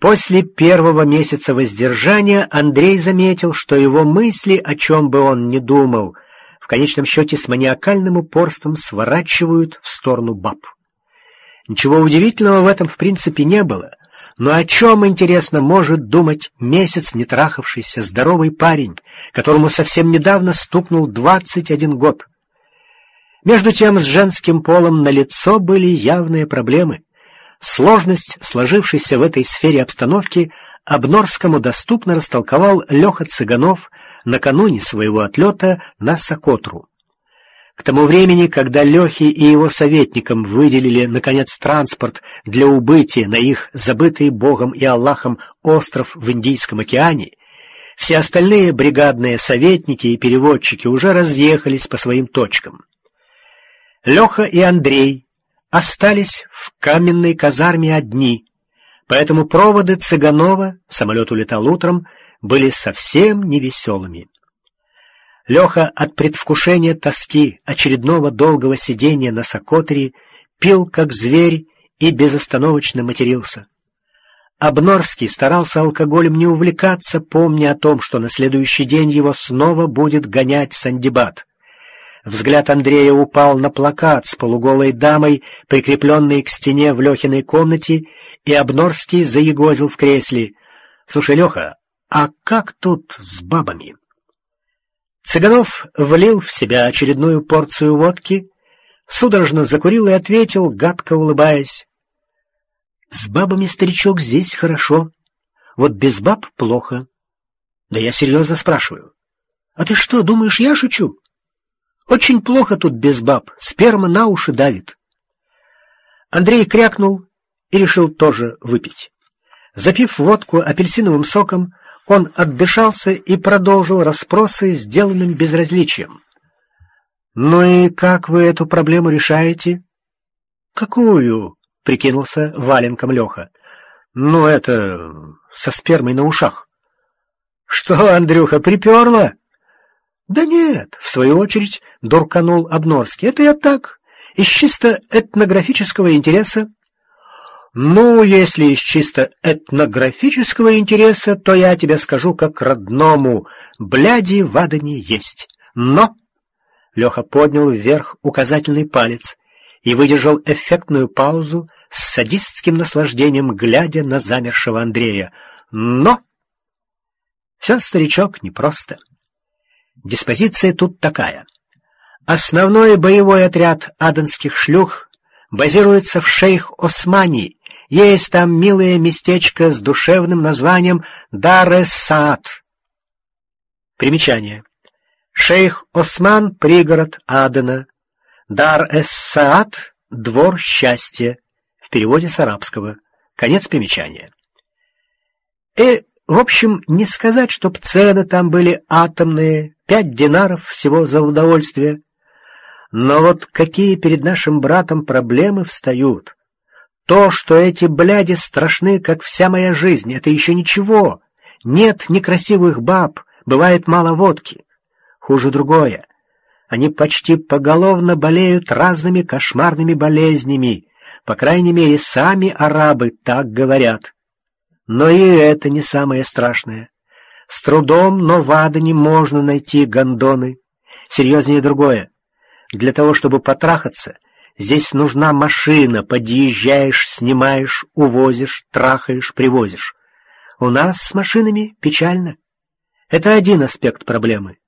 После первого месяца воздержания Андрей заметил, что его мысли, о чем бы он ни думал, в конечном счете с маниакальным упорством сворачивают в сторону баб. Ничего удивительного в этом в принципе не было, но о чем, интересно, может думать месяц не трахавшийся здоровый парень, которому совсем недавно стукнул 21 год? Между тем с женским полом налицо были явные проблемы. Сложность, сложившейся в этой сфере обстановки, Обнорскому доступно растолковал Леха Цыганов накануне своего отлета на Сокотру. К тому времени, когда Лехе и его советникам выделили, наконец, транспорт для убытия на их забытый Богом и Аллахом остров в Индийском океане, все остальные бригадные советники и переводчики уже разъехались по своим точкам. Леха и Андрей остались в каменной казарме одни, поэтому проводы Цыганова, самолет улетал утром, были совсем невеселыми. Леха от предвкушения тоски очередного долгого сидения на Сокотре пил как зверь и безостановочно матерился. Обнорский старался алкоголем не увлекаться, помня о том, что на следующий день его снова будет гонять Сандибат. Взгляд Андрея упал на плакат с полуголой дамой, прикрепленный к стене в Лехиной комнате, и Обнорский заегозил в кресле. — Слушай, Леха, а как тут с бабами? Цыганов влил в себя очередную порцию водки, судорожно закурил и ответил, гадко улыбаясь: — С бабами, старичок, здесь хорошо. Вот без баб плохо. Да я серьезно спрашиваю. А ты что, думаешь, я шучу? Очень плохо тут без баб, сперма на уши давит. Андрей крякнул и решил тоже выпить. Запив водку апельсиновым соком, он отдышался и продолжил расспросы сделанным безразличием. — Ну и как вы эту проблему решаете? — Какую? — прикинулся валенком Леха. — Ну, это... со спермой на ушах. — Что, Андрюха, приперло? — Да нет, в свою очередь дурканул Обнорский. — Это я так, из чисто этнографического интереса. Ну, если из чисто этнографического интереса, то я тебе скажу как родному: бляди в Адане есть. Но... Леха поднял вверх указательный палец и выдержал эффектную паузу с садистским наслаждением, глядя на замершего Андрея. Но... Все, старичок, непросто. Диспозиция тут такая. Основной боевой отряд аданских шлюх базируется в Шейх-Османи. Есть там милое местечко с душевным названием Дар-эс-Саад. Примечание. Шейх-Осман — пригород Адена. Дар-эс-Саад — двор счастья. В переводе с арабского. Конец примечания. В общем, не сказать, чтоб цены там были атомные, 5 динаров всего за удовольствие. Но вот какие перед нашим братом проблемы встают. То, что эти бляди страшны, как вся моя жизнь, это еще ничего. Нет некрасивых баб, бывает мало водки. Хуже другое. Они почти поголовно болеют разными кошмарными болезнями. По крайней мере, сами арабы так говорят. Но и это не самое страшное. С трудом, но в Адане можно найти гондоны. Серьезнее другое. Для того, чтобы потрахаться, здесь нужна машина. Подъезжаешь, снимаешь, увозишь, трахаешь, привозишь. У нас с машинами печально. Это один аспект проблемы.